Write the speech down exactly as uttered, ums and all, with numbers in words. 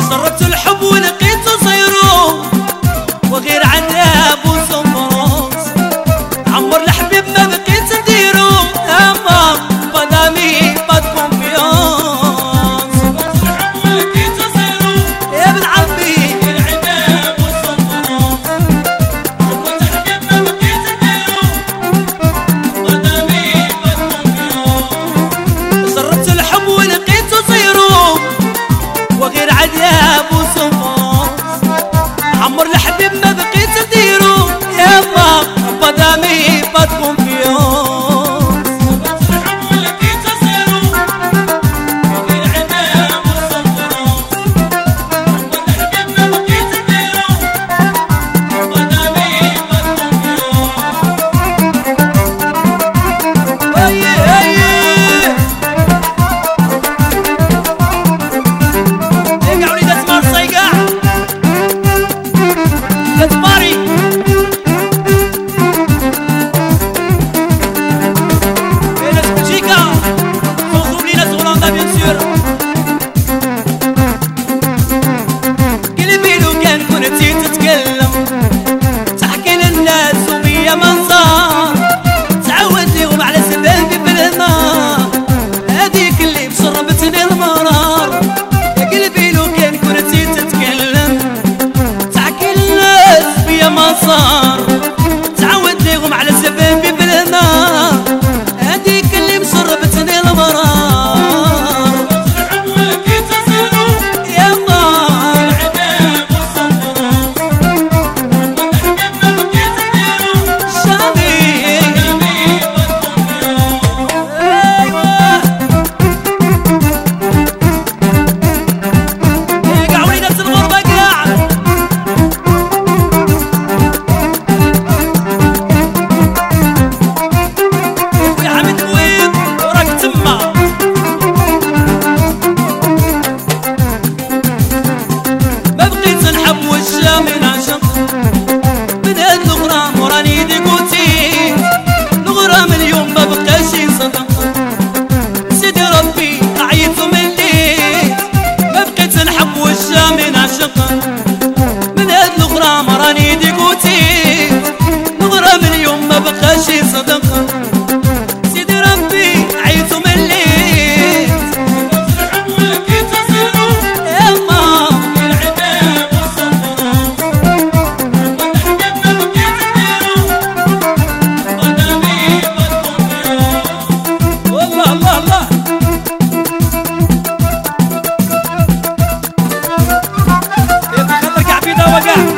جربت الحب ولقيته صيرو وغير عذاب وسمروس عمر الحبيب ما بقيت نديرو اما بنامي با كونفيونس جربت الحب ولقيته صيرو يا ابن عمي غير عذاب وسمروس عمر الحبيب ما بقيت نديرو بنامي با كونفيونس جربت الحب ولقيته صيرو وغير عذاب وسموس عمر الحبيب ما بقيت نديرو يابا بادامي با كونفيونس جربت الحب ولقيته صيرو وغير عذاب وسموس عمر الحبيب ما بقيت نديرو بادامي با كونفيونس اي اي تعود ليهم على سبابي بالماء هذيك اللي مشربتني المرار الحب ولقيته صيرو يلا العذاب والسمروس والحبيب ما بقيت نديرو شامي شامي ايوا كاع وليدات الغربة كاع من عشق من هاد الغرام وراني ديكوتي الغرام اليوم ما بقاش يصدق سيدي ربي عيط ومليت ما بقيت نحب وشا من عشق من هاد الغرام راني ديكوتي الغرام اليوم ما بقاش يصدق سيدي ربي عيط ومليت الحب ولقيته صيرو يما وقع